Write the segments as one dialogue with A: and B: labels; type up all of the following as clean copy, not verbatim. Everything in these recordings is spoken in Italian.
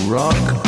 A: Rock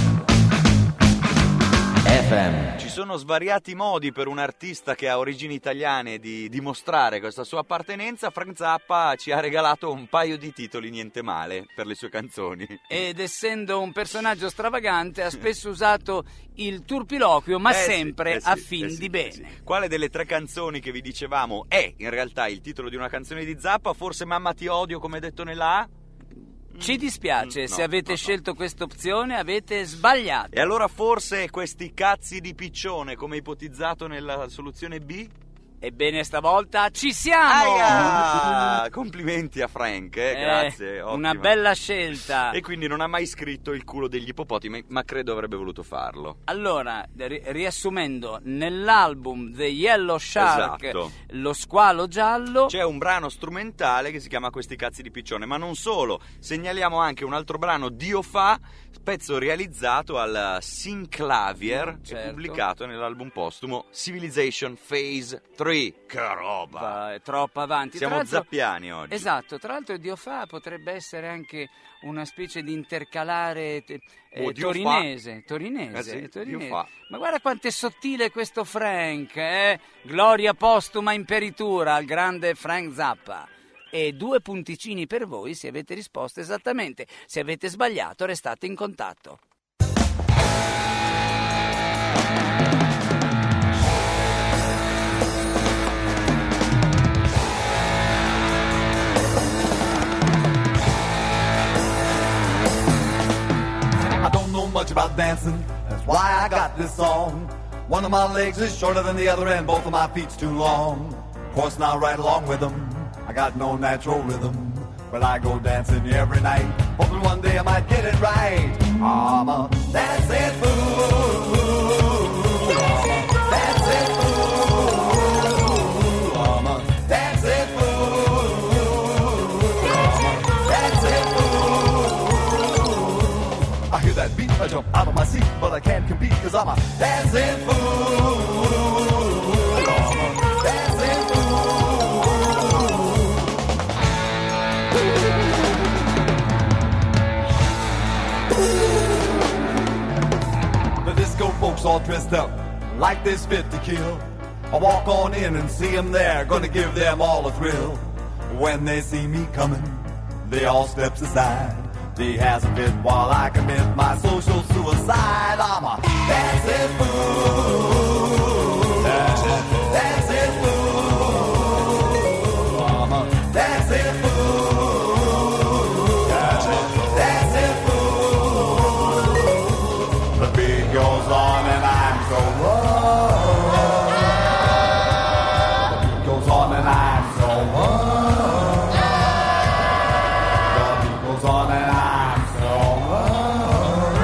A: FM.
B: Ci sono svariati modi per un artista che ha origini italiane di dimostrare questa sua appartenenza. Frank Zappa ci ha regalato un paio di titoli niente male per le sue canzoni.
C: Ed essendo un personaggio stravagante ha spesso usato il turpiloquio, ma sempre a fin di bene.
B: Quale delle tre canzoni che vi dicevamo è in realtà il titolo di una canzone di Zappa? Forse Mamma ti odio, come detto nella A?
C: Ci dispiace, se avete scelto questa opzione avete sbagliato.
B: E allora forse questi cazzi di piccione, come ipotizzato nella soluzione B?
C: Ebbene, stavolta ci siamo!
B: Aia! Complimenti a Frank, grazie.
C: Una
B: ottima.
C: bella scelta.
B: E quindi non ha mai scritto il culo degli ippopotami, ma credo avrebbe voluto farlo.
C: Allora, riassumendo, nell'album The Yellow Shark,
B: Esatto,
C: Lo squalo giallo,
B: c'è un brano strumentale che si chiama Questi cazzi di piccione, ma non solo, segnaliamo anche un altro brano, Dio fa, pezzo realizzato al Synclavier,
C: certo,
B: e pubblicato nell'album postumo Civilization Phase 3. Che roba!
C: è troppo avanti.
B: Siamo
C: Tra l'altro,
B: zappiani oggi.
C: esatto, tra l'altro Dio fa potrebbe essere anche una specie di intercalare
B: Dio
C: torinese.
B: sì,
C: Torinese.
B: Dio fa.
C: Ma guarda quanto è sottile questo Frank, Gloria postuma imperitura al grande Frank Zappa. E 2 punticini per voi se avete risposto esattamente. Se avete sbagliato restate in contatto.
D: I don't know much about dancing, that's why I got this song. One of my legs is shorter than the other and both of my feet's too long. Of course now right along with them, I got no natural rhythm, but I go dancing every night, hoping one day I might get it right. I'm a dancing fool, I'm a dancing fool, I'm a dancing fool, I'm a dancing fool. I hear that beat, I jump out of my seat, but I can't compete 'cause I'm a dancing fool, I'm a dancing fool. The disco folks all dressed up like they're fit to kill. I walk on in and see them there, gonna give them all a thrill. When they see me coming, they all steps aside. They has a fit while I commit my social suicide. I'm a dancing fool, dancing fool, I'm a dancing fool, dancing fool. The beat goes on and I'm so wrong. The beat goes on and I'm so wrong. The beat goes on and I'm so wrong.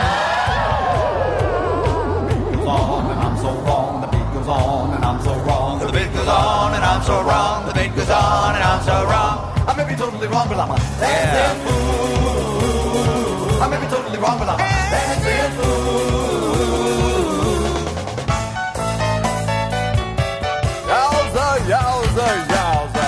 D: The beat goes on and I'm so wrong. The beat goes on and I'm so wrong. The beat goes on and I'm so wrong. The beat goes on and I'm so wrong. I may be totally wrong, but I'm a dancing fool. I may be totally wrong, but I'm a dancing fool. Yowza, yowza, yowza.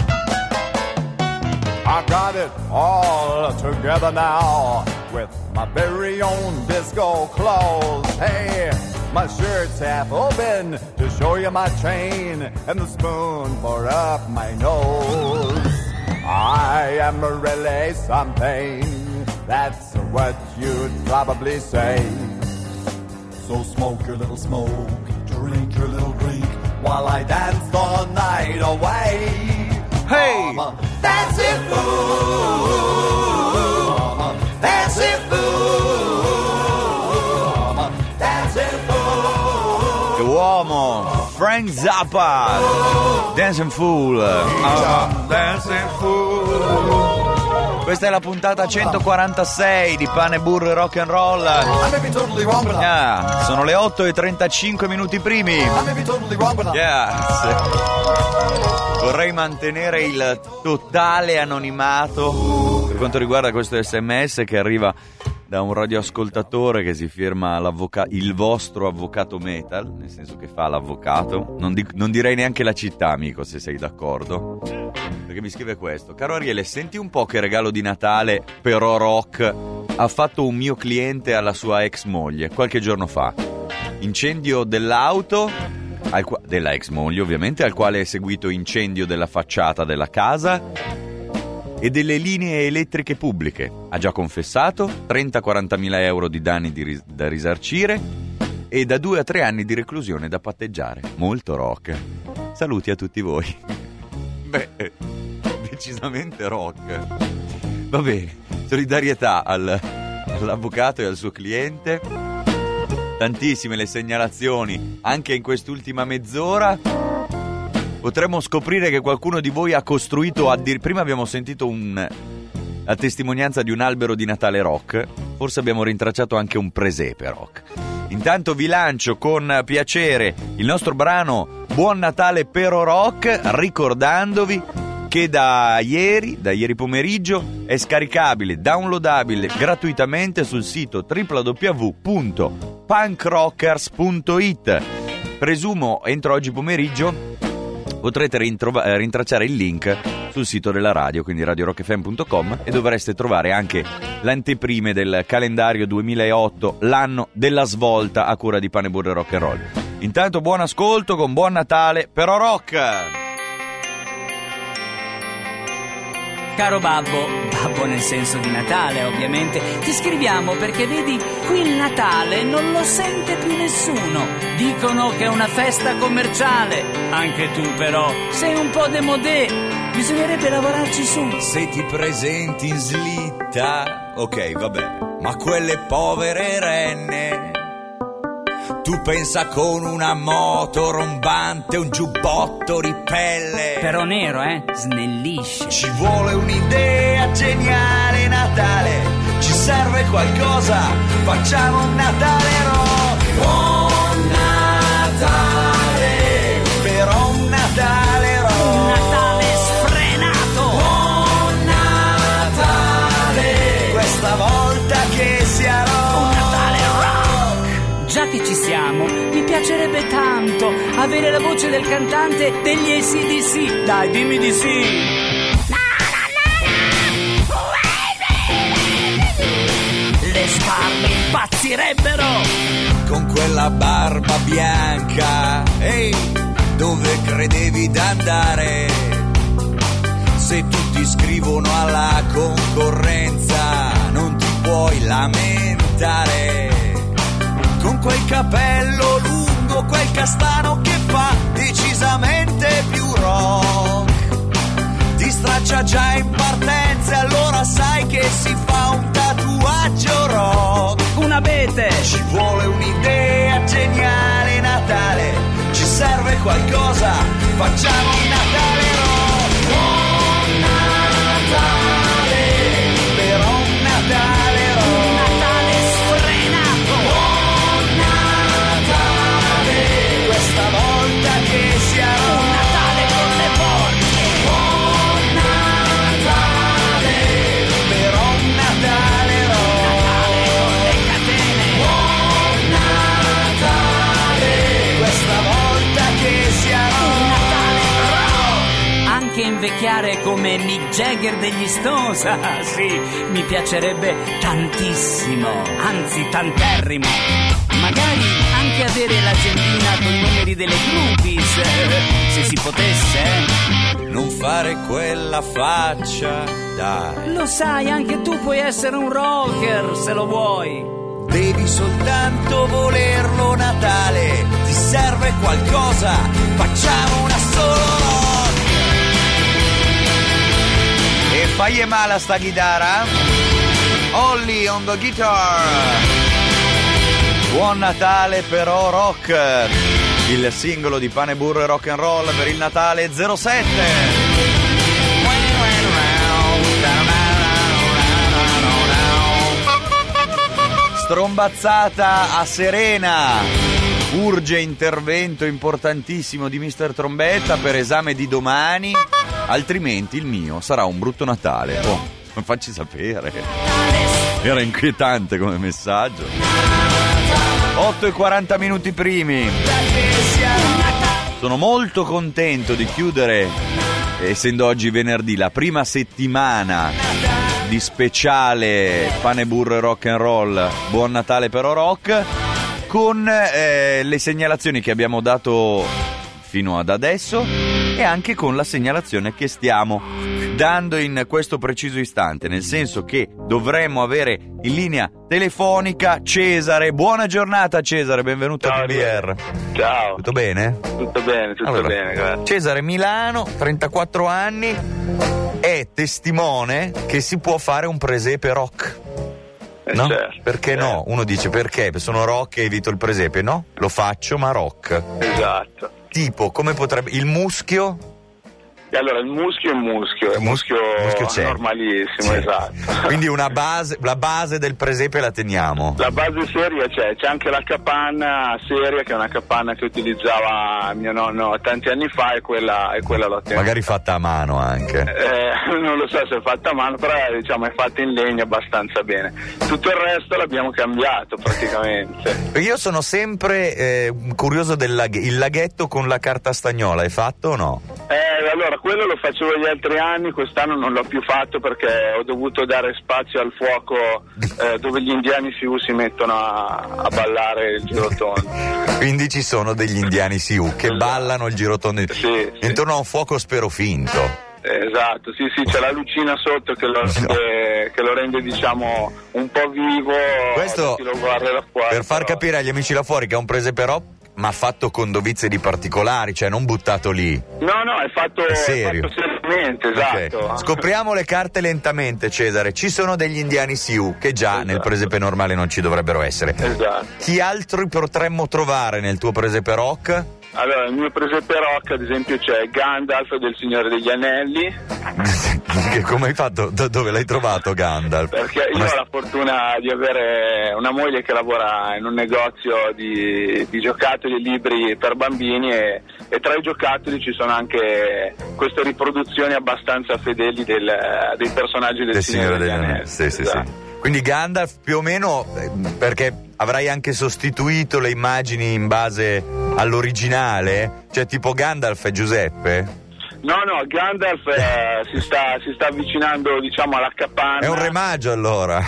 D: I got it all together now with my very own disco clothes. Hey, my shirt's half open to show you my chain and the spoon for up my nose. I am really something, that's what you'd probably say. So smoke your little smoke, drink your little drink, while I dance the night away.
B: Hey!
D: I'm a dancing fool, I'm a dancing fool, I'm a dancing fool.
B: Che uomo! Frank Zappa! Dancing Fool!
D: Dancing fool.
B: Questa è la puntata 146 di Pane, Burro e Rock and Roll.
D: I may be totally wrong, but I'm
B: Sono le 8:35 minuti primi.
D: I may be totally wrong, but I'm
B: Vorrei mantenere il totale anonimato per quanto riguarda questo SMS che arriva da un radioascoltatore che si firma il vostro avvocato metal, nel senso che fa l'avvocato. Non direi neanche la città, amico, se sei d'accordo, perché mi scrive questo: caro Ariele, senti un po' che regalo di Natale però rock ha fatto un mio cliente alla sua ex moglie qualche giorno fa. Incendio dell'auto della ex moglie, ovviamente, al quale è seguito incendio della facciata della casa e delle linee elettriche pubbliche. Ha già confessato 30-40 mila euro di danni da risarcire e da 2 a 3 anni di reclusione da patteggiare. Molto rock. Saluti a tutti voi. Beh, decisamente rock. Va bene, solidarietà all'avvocato e al suo cliente. Tantissime le segnalazioni anche in quest'ultima mezz'ora. Potremmo scoprire che qualcuno di voi ha costruito prima abbiamo sentito la testimonianza di un albero di Natale rock. Forse abbiamo rintracciato anche un presepe rock. Intanto vi lancio con piacere il nostro brano Buon Natale Pero Rock, ricordandovi che da ieri pomeriggio è scaricabile, downloadabile gratuitamente sul sito www.punkrockers.it. Presumo entro oggi pomeriggio potrete rintracciare il link sul sito della radio, quindi radiorockfm.com, e dovreste trovare anche l'anteprime del calendario 2008, l'anno della svolta, a cura di Pane Burro Rock and Roll. Intanto buon ascolto con Buon Natale Pero Rock.
C: Caro babbo nel senso di Natale ovviamente, ti scriviamo perché vedi, qui il Natale non lo sente più nessuno. Dicono che è una festa commerciale. Anche tu però sei un po' démodé, bisognerebbe lavorarci su.
A: Se ti presenti in slitta, ok, vabbè, ma quelle povere renne, tu pensa con una moto rombante, un giubbotto ripelle.
C: Però nero, snellisce.
A: Ci vuole un'idea geniale Natale, ci serve qualcosa, facciamo un Natale rock. Buon Natale, però un Natale rock.
C: Un Natale sfrenato.
A: Buon Natale, questa volta che sia rock.
C: Un Natale rock. Già che ci siamo, mi piacerebbe tanto avere la voce del cantante degli AC/DC. Dai, dimmi di sì. Le spalle impazzirebbero.
A: Con quella barba bianca, ehi, dove credevi d'andare? Se tutti scrivono alla concorrenza, non ti puoi lamentare. Con quel capello lungo, quel castano che fa decisamente più rock. Ti straccia già in partenza e allora sai che si fa un tatuaggio rock.
C: Un abete.
A: Ci vuole un'idea geniale Natale, ci serve qualcosa, facciamo un Natale rock. Buon Natale, però un Natale rock.
C: Un Natale sfrenato.
A: Buon Natale, questa volta che sia rock.
C: Un Natale con le porche.
A: Buon Natale, però un Natale rock.
C: Natale con le catene.
A: Buon Natale, questa volta che sia rock.
C: Un Natale rock. Anche invecchiare come Mick Jagger degli Stones. Ah, sì, mi piacerebbe tantissimo, anzi tanterrimo. Magari anche avere l'agendina con i numeri delle groupies, se si potesse.
A: Non fare quella faccia, dai.
C: Lo sai, anche tu puoi essere un rocker se lo vuoi.
A: Devi soltanto volerlo Natale, ti serve qualcosa, facciamo una solo rock.
B: E fai male sta chitarra? Olly on the guitar. Buon Natale però rock, il singolo di Pane Burro e Rock and Roll per il Natale 07. Strombazzata a Serena, urge intervento importantissimo di Mr. Trombetta per esame di domani, altrimenti il mio sarà un brutto Natale. Oh, facci sapere. Era inquietante come messaggio. 8:40 primi. Sono molto contento di chiudere, essendo oggi venerdì, la prima settimana di speciale pane, burro e rock and roll, Buon Natale però rock, con le segnalazioni che abbiamo dato fino ad adesso e anche con la segnalazione che stiamo dando in questo preciso istante, nel senso che dovremmo avere in linea telefonica Cesare. Buona giornata Cesare, benvenuto a PBR.
E: Ciao.
B: Tutto bene?
E: Tutto bene, grazie.
B: Cesare, Milano, 34 anni, è testimone che si può fare un presepe rock. No?
E: Certo,
B: perché no? Uno dice perché? Sono rock e evito il presepe. No, lo faccio ma rock.
E: Esatto.
B: Tipo, come potrebbe... Il muschio?
E: E allora il muschio è un muschio
B: c'è.
E: normalissimo,
B: C'è.
E: esatto.
B: Quindi la base del presepe la teniamo.
E: La base seria c'è anche la capanna seria, che è una capanna che utilizzava mio nonno tanti anni fa, e quella l'ho tenuta.
B: Magari fatta a mano anche.
E: Non lo so se è fatta a mano, però diciamo è fatta in legno abbastanza bene. Tutto il resto l'abbiamo cambiato praticamente.
B: Io sono sempre curioso del il laghetto con la carta stagnola, hai fatto o no?
E: Allora, quello lo facevo gli altri anni, quest'anno non l'ho più fatto perché ho dovuto dare spazio al fuoco dove gli indiani Sioux si mettono a ballare il girotondo.
B: Quindi ci sono degli indiani Sioux che ballano il girotondo intorno a un fuoco spero finto.
E: Esatto, sì, c'è la lucina sotto che lo rende diciamo un po' vivo.
B: Questo
E: chi lo guarda da fuori,
B: per far capire agli amici là fuori che è un presepe rock, ma fatto con dovizze di particolari, cioè non buttato lì.
E: No, è fatto
B: serio.
E: seriamente, esatto.
B: Okay. Scopriamo le carte lentamente, Cesare. Ci sono degli indiani Sioux che già nel presepe normale non ci dovrebbero essere.
E: Esatto.
B: Chi altri potremmo trovare nel tuo presepe rock?
E: Allora, nel mio presepe rock, ad esempio, c'è Gandalf del Signore degli Anelli.
B: Come hai fatto? Dove l'hai trovato Gandalf?
E: Perché io ho la fortuna di avere una moglie che lavora in un negozio di giocattoli e libri per bambini, e tra i giocattoli ci sono anche queste riproduzioni abbastanza fedeli dei personaggi del Signore degli Anelli.
B: Sì.
E: Esatto.
B: Quindi Gandalf più o meno, perché avrai anche sostituito le immagini in base all'originale? Cioè tipo Gandalf è Giuseppe?
E: No, Gandalf si sta avvicinando, diciamo, alla capanna.
B: È un remaggio allora?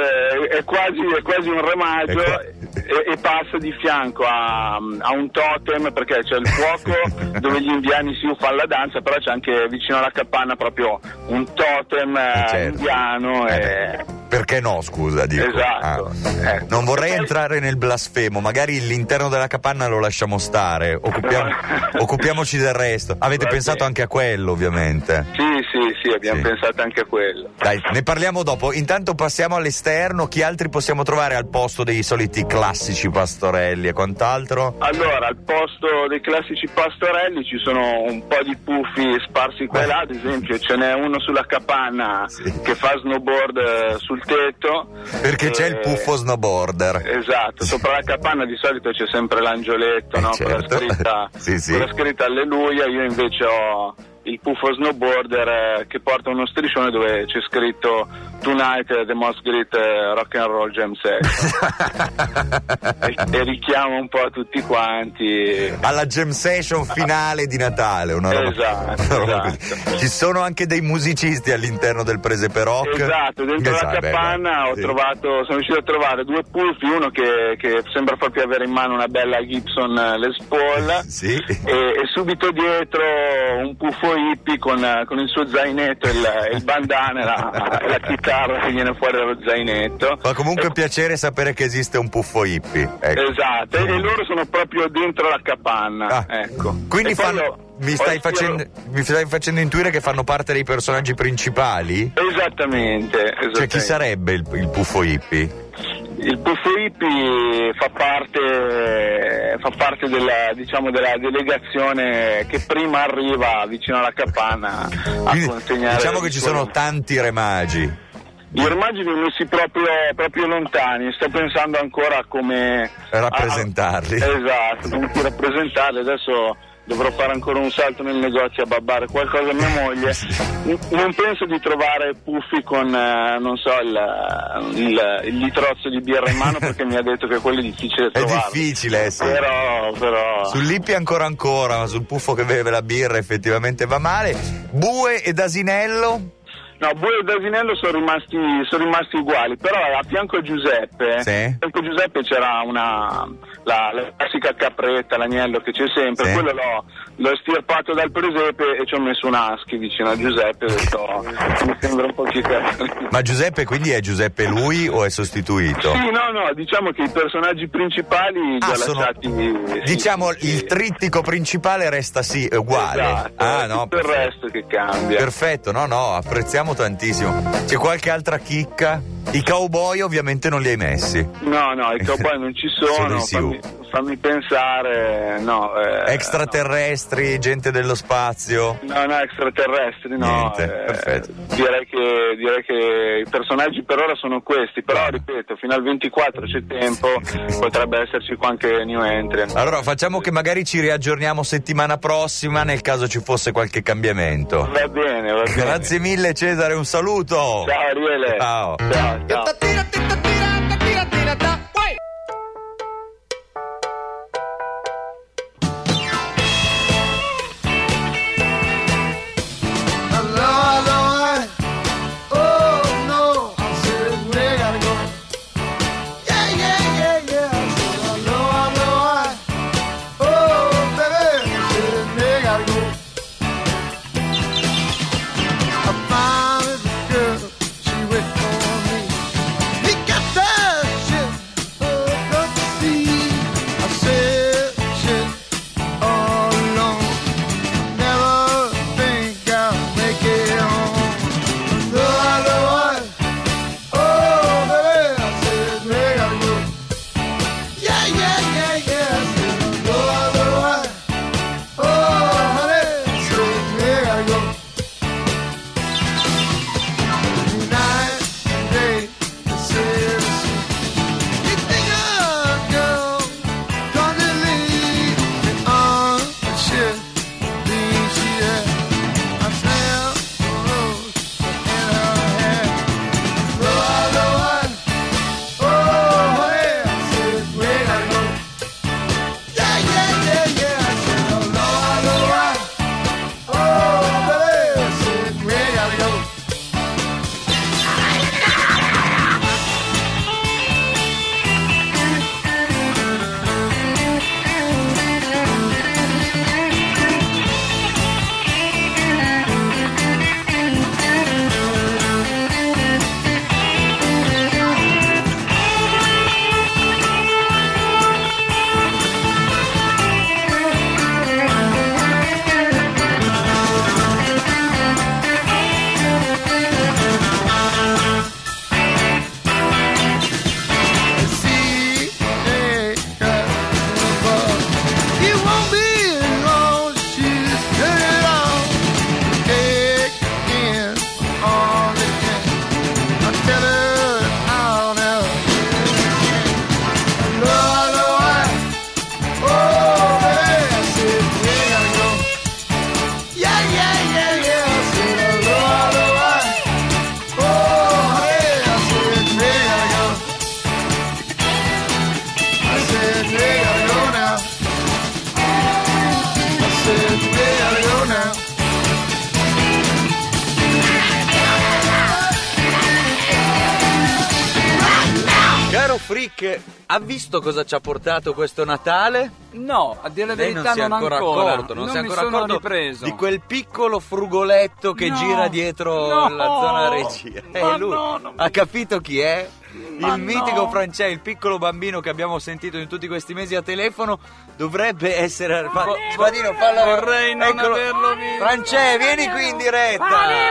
E: È quasi un remaggio e passa di fianco a un totem, perché c'è il fuoco dove gli indiani si fanno la danza, però c'è anche vicino alla capanna proprio un totem indiano.
B: Perché no, scusa, dico.
E: Esatto.
B: Non vorrei entrare nel blasfemo, magari l'interno della capanna lo lasciamo stare, occupiamoci del resto. Avete pensato anche a quello, ovviamente?
E: Sì, abbiamo pensato anche a quello.
B: Dai, ne parliamo dopo. Intanto passiamo all'esterno. Chi altri possiamo trovare al posto dei soliti classici pastorelli e quant'altro?
E: Allora, al posto dei classici pastorelli ci sono un po' di puffi sparsi qua e là. Ad esempio ce n'è uno sulla capanna che fa snowboard sul tetto.
B: Perché c'è il puffo snowboarder.
E: Esatto, sopra la capanna di solito c'è sempre l'angioletto, no?
B: Certo.
E: Con la scritta Alleluia. Io invece ho il puffo snowboarder che porta uno striscione dove c'è scritto Tonight the most great rock and roll jam session e richiama un po' tutti quanti
B: alla jam session finale di Natale, una roba,
E: esatto.
B: Ci sono anche dei musicisti all'interno del presepe rock.
E: Esatto, dentro la capanna sono riuscito a trovare due puffi, uno che sembra proprio avere in mano una bella Gibson Les Paul e subito dietro un puffo hippie con il suo zainetto e il bandana e la chitarra che viene fuori dallo zainetto.
B: Fa comunque piacere sapere che esiste un puffo hippie. Ecco.
E: Esatto, e loro sono proprio dentro la capanna. Ecco.
B: Quindi mi stai facendo intuire che fanno parte dei personaggi principali?
E: Esattamente.
B: Cioè chi sarebbe il puffo hippie?
E: Il puffo hippie fa parte della delegazione che prima arriva vicino alla capanna a consegnare.
B: Diciamo che ci sono tanti remagi.
E: I remagi li ho messi proprio lontani, sto pensando ancora a come
B: rappresentarli.
E: Esatto, come rappresentarli. Adesso dovrò fare ancora un salto nel negozio a babbare qualcosa a mia moglie. Non penso di trovare puffi con non so il litrozzo di birra in mano, perché mi ha detto che quello è difficile da trovare.
B: È difficile, sì.
E: Però
B: sull'hippie ancora, ma sul puffo che beve la birra effettivamente va male. Bue ed asinello?
E: No, Bue ed Asinello sono rimasti uguali, però a fianco a Giuseppe, c'era la classica capretta, l'agnello che c'è sempre, quello l'ho estirpato dal presepe e ci ho messo un husky vicino a Giuseppe, ho detto, mi sembra un po' chicato.
B: Ma Giuseppe quindi è Giuseppe lui o è sostituito?
E: Sì, no, diciamo che i personaggi principali lasciati...
B: Diciamo il trittico principale resta uguale.
E: Esatto,
B: no,
E: tutto il resto che cambia.
B: Perfetto, no, apprezziamo tantissimo. C'è qualche altra chicca? I cowboy ovviamente non li hai messi.
E: No, i cowboy non ci sono. Fammi pensare,
B: extraterrestri, gente dello spazio?
E: No, extraterrestri, no.
B: Niente, perfetto.
E: Direi che i personaggi per ora sono questi, però ripeto, fino al 24 c'è tempo, potrebbe esserci qualche new entry.
B: Allora facciamo che magari ci riaggiorniamo settimana prossima nel caso ci fosse qualche cambiamento.
E: Va bene.
B: Grazie mille Cesare, un saluto.
E: Ciao Ariele.
B: Ciao. Freak, ha visto cosa ci ha portato questo Natale?
C: No, a dire la verità non
B: ancora accorto, non si è ancora accorto
C: ripreso.
B: Di quel piccolo frugoletto che gira dietro la zona regia. Lui ha capito chi è? Il mitico Francesco, il piccolo bambino che abbiamo sentito in tutti questi mesi a telefono, dovrebbe essere... Spadino,
C: vorrei non averlo visto.
B: Francesco, vieni qui in diretta.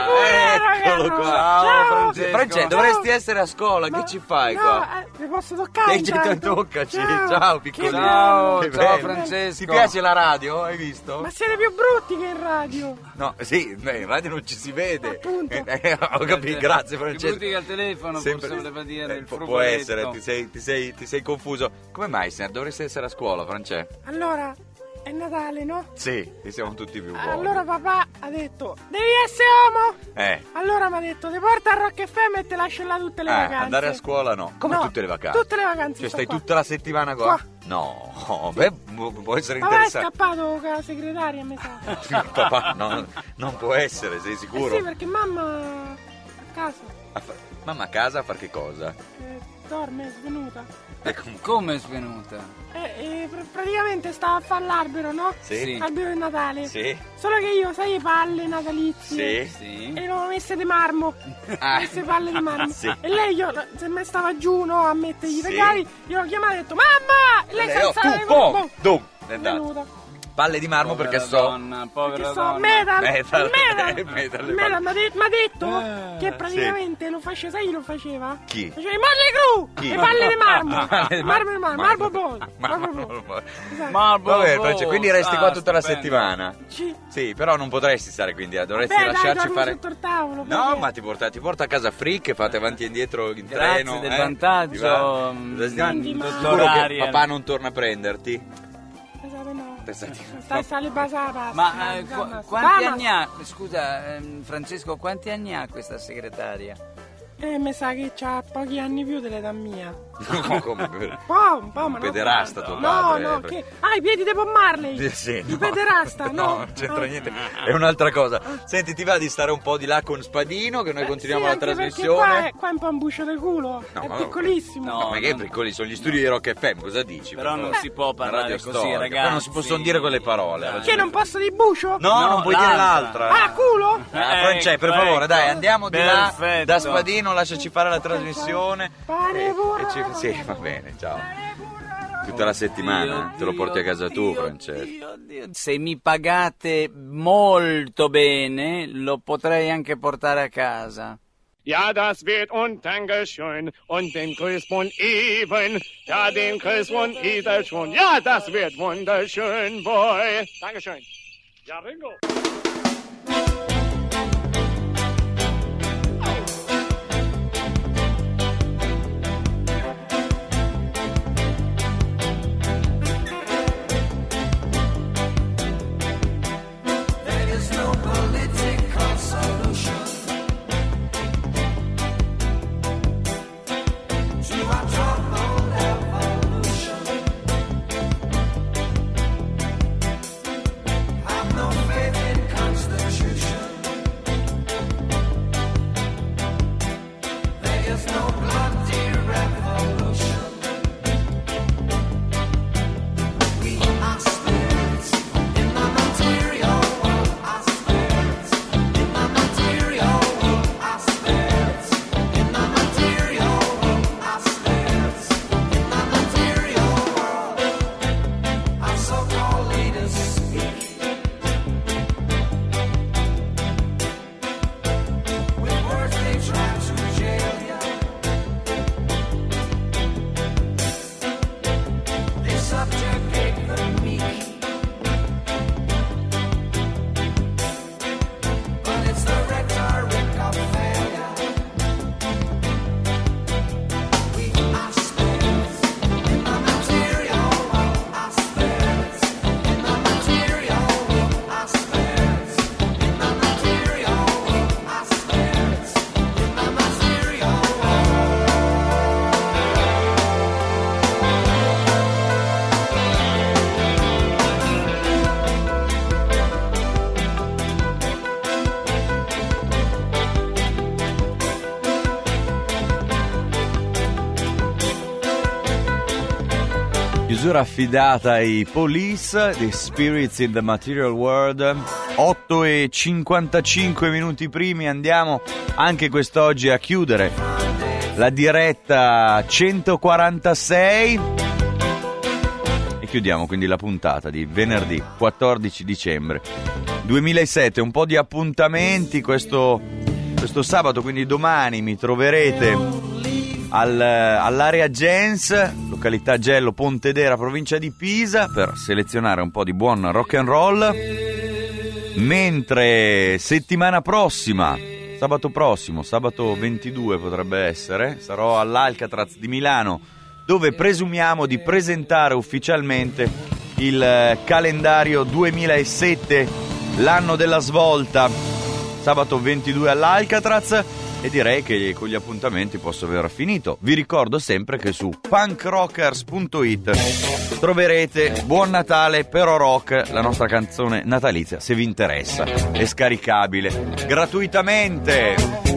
B: Eccolo qua.
C: Ciao
B: Francesco, dovresti essere a scuola, che ci fai qua?
F: Mi posso toccare?
B: Toccaci. Ciao piccolino.
C: Ciao Francesco.
B: Ti piace la radio? Hai visto?
F: Ma siete più brutti che in radio.
B: No, sì, in radio non ci si vede.
F: Appunto.
B: Ho capito, grazie Francesco.
C: Più brutti che al telefono, forse voleva dire il frugoletto.
B: Può essere, ti sei confuso. Come mai, dovresti essere a scuola, Francesco?
F: Allora, è Natale, no?
B: Sì, siamo tutti più buoni.
F: Allora papà ha detto, devi essere uomo? Allora mi ha detto, ti porta a Rock FM e te lascio là tutte le vacanze.
B: Andare a scuola no. Come tutte le vacanze?
F: Tutte le vacanze.
B: Cioè stai tutta la settimana qua? No, beh, può essere interessante.
F: Papà è scappato con la segretaria, mi sa.
B: Papà, no, non può essere, sei sicuro?
F: Sì, perché mamma casa.
B: Mamma a casa a far che cosa?
F: Dorme, è svenuta.
C: Come è svenuta?
F: Praticamente stava a fare l'albero, no?
B: Sì.
F: L'albero di Natale.
B: Sì.
F: Solo che io, sai, le palle natalizie.
B: Sì.
F: E le avevo messe di marmo. Queste palle di marmo.
B: Sì.
F: E lei, se me stava giù, no, a mettergli i regali, io l'ho chiamata e ho detto, mamma! E lei si alzava e svenuta.
B: Palle di marmo
C: Povera
B: perché
C: donna, povera donna.
F: Metal.
B: Metal.
F: Mi ha detto che praticamente lo faceva, sai chi lo faceva?
B: Chi?
F: Faceva i Motley Crue, le palle di marmo. Marble Ball.
B: Vabbè, quindi resti qua tutta la settimana?
F: Sì,
B: però non potresti stare quindi, dovresti
F: Vabbè,
B: lasciarci
F: dai,
B: fare...
F: sotto il tavolo.
B: No, ma ti porta a casa Frick, fate avanti e indietro in treno.
C: Grazie del vantaggio,
B: Sicuro che papà non torna a prenderti?
F: Sale basata.
C: Ma quanti anni ha? Scusa, Francesco, quanti anni ha questa segretaria?
F: Mi sa che c'ha pochi anni più dell'età mia.
B: Come?
F: Un po', ma
B: pederasta tuo padre.
F: No, che... i piedi di Bob Marley.
B: Sì,
F: Il pederasta, no.
B: Non c'entra niente. È un'altra cosa. Senti, ti va di stare un po' di là con Spadino, che noi continuiamo la trasmissione?
F: Qua è un po' un bucio del culo. È piccolissimo.
B: No, ma che piccoli, sono gli studi di Rock FM, cosa dici?
C: Però non si può parlare così,
B: storica.
C: ragazzi.
B: Poi non si possono dire quelle parole.
F: Che non posso di bucio?
B: No, non puoi dire l'altra.
F: Culo?
B: Francesco, per favore, dai, andiamo di là da Spadino, lasciaci fare la trasmissione. Sì, va bene, ciao. Tutta la settimana te lo porti a casa tu, Francesco.
C: Se mi pagate molto bene, lo potrei anche portare a casa.
G: Ja, das wird und Dankeschön und den Grüßbund even, ja, den Grüßbund ist schon, ja, das wird wunderschön, boy. Dankeschön. Ja, Ringo.
B: Chiusura affidata ai Police, The Spirits in the Material World. 8:55 minuti primi, andiamo anche quest'oggi a chiudere la diretta 146 e chiudiamo quindi la puntata di venerdì 14 dicembre 2007. Un po' di appuntamenti questo sabato, quindi domani mi troverete all'Area Gens, località Gello, Pontedera, provincia di Pisa, per selezionare un po' di buon rock and roll. Mentre settimana prossima, sabato 22 potrebbe essere, sarò all'Alcatraz di Milano, dove presumiamo di presentare ufficialmente il calendario 2007, l'anno della svolta. Sabato 22 all'Alcatraz. E direi che con gli appuntamenti posso aver finito. Vi ricordo sempre che su punkrockers.it troverete Buon Natale però rock, la nostra canzone natalizia, se vi interessa. È scaricabile gratuitamente.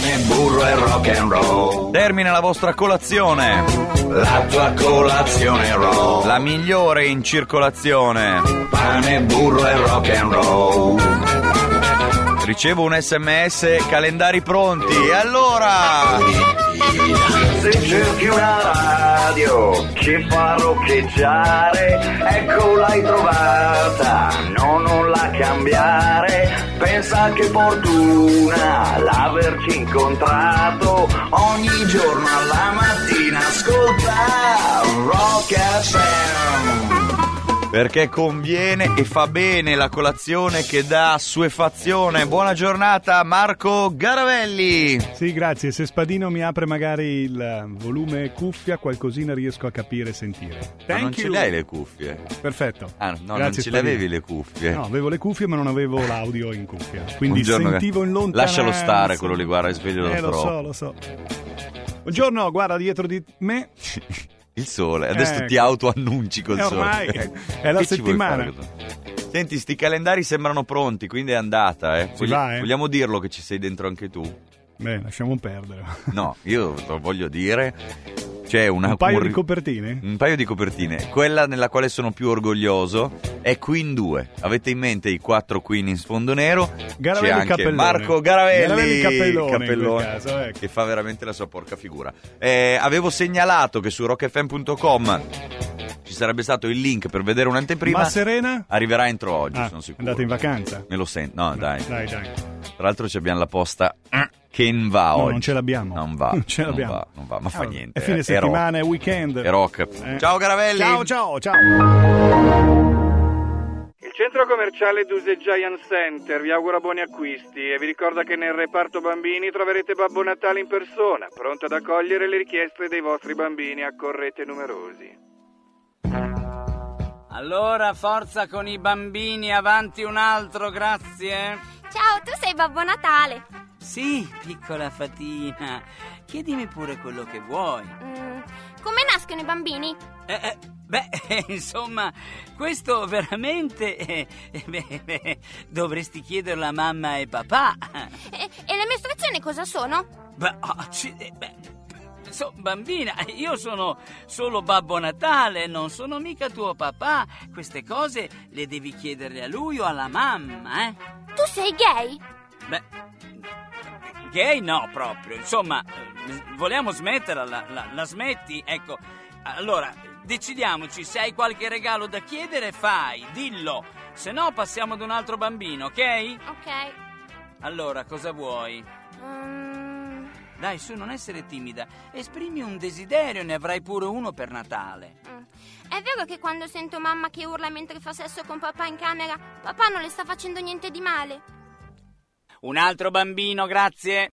A: Pane, burro e rock and roll.
B: Termina la vostra colazione.
A: La tua colazione roll.
B: La migliore in circolazione.
A: Pane, burro e rock and roll.
B: Ricevo un SMS, calendari pronti. E allora?
H: Se cerchi una radio che fa roccheggiare, ecco l'hai trovata, no, non la cambiare. Pensa che fortuna l'averci incontrato, ogni giorno alla mattina ascolta Rock FM.
B: Perché conviene e fa bene la colazione che dà assuefazione. Buona giornata Marco Garavelli.
I: Sì, grazie. Se Spadino mi apre magari il volume cuffia, qualcosina riesco a capire e sentire.
B: Ma non ce le hai le cuffie?
I: Perfetto.
B: Ah, no,
I: grazie,
B: non ce le avevi le cuffie?
I: No, avevo le cuffie ma non avevo l'audio in cuffia. Quindi sentivo in lontananza.
B: Lascialo stare quello lì, guarda, sveglio troppo.
I: Lo so. Buongiorno, guarda dietro di me.
B: Il sole, adesso ti autoannunci col
I: ormai
B: sole.
I: È la settimana.
B: Senti, sti calendari sembrano pronti, quindi è andata, eh. Vogliamo dirlo che ci sei dentro anche tu?
I: Beh, lasciamo perdere.
B: No, io lo voglio dire. C'è un
I: paio di copertine?
B: Un paio di copertine. Quella nella quale sono più orgoglioso è Queen 2. Avete in mente i 4 Queen in sfondo nero?
I: Garavelli,
B: c'è anche
I: Cappellone.
B: Marco Garavelli
I: Cappellone caso, ecco.
B: Che fa veramente la sua porca figura. Avevo segnalato che su rockfm.com ci sarebbe stato il link per vedere un'anteprima.
I: Ma Serena?
B: Arriverà entro oggi, sono sicuro.
I: Andate in vacanza?
B: Me lo sento. No, dai.
I: Dai.
B: Tra l'altro abbiamo la posta che non va oggi.
I: Non ce l'abbiamo.
B: Non va.
I: Non ce l'abbiamo.
B: Non va, ma fa niente.
I: È fine settimana, è weekend.
B: È rock. Ciao Garavelli.
I: Ciao.
J: Il centro commerciale Duse Giant Center vi augura buoni acquisti e vi ricorda che nel reparto bambini troverete Babbo Natale in persona, pronto ad accogliere le richieste dei vostri bambini. Accorrete numerosi.
C: Allora, forza con i bambini, avanti un altro, grazie.
K: Ciao, tu sei Babbo Natale.
C: Sì, piccola fatina, chiedimi pure quello che vuoi.
K: Come nascono i bambini?
C: Insomma, questo veramente dovresti chiederlo a mamma e papà.
K: E le mestruazioni cosa sono?
C: Bambina, io sono solo Babbo Natale, non sono mica tuo papà. Queste cose le devi chiederle a lui o alla mamma, eh?
K: Tu sei gay?
C: Gay no, proprio. Insomma, vogliamo smetterla, la smetti? Ecco, allora, decidiamoci, se hai qualche regalo da chiedere, fai, dillo. Se no, passiamo ad un altro bambino, ok?
K: Ok.
C: Allora, cosa vuoi? Dai, su, non essere timida. Esprimi un desiderio, ne avrai pure uno per Natale.
K: È vero che quando sento mamma che urla mentre fa sesso con papà in camera, papà non le sta facendo niente di male?
C: Un altro bambino, grazie.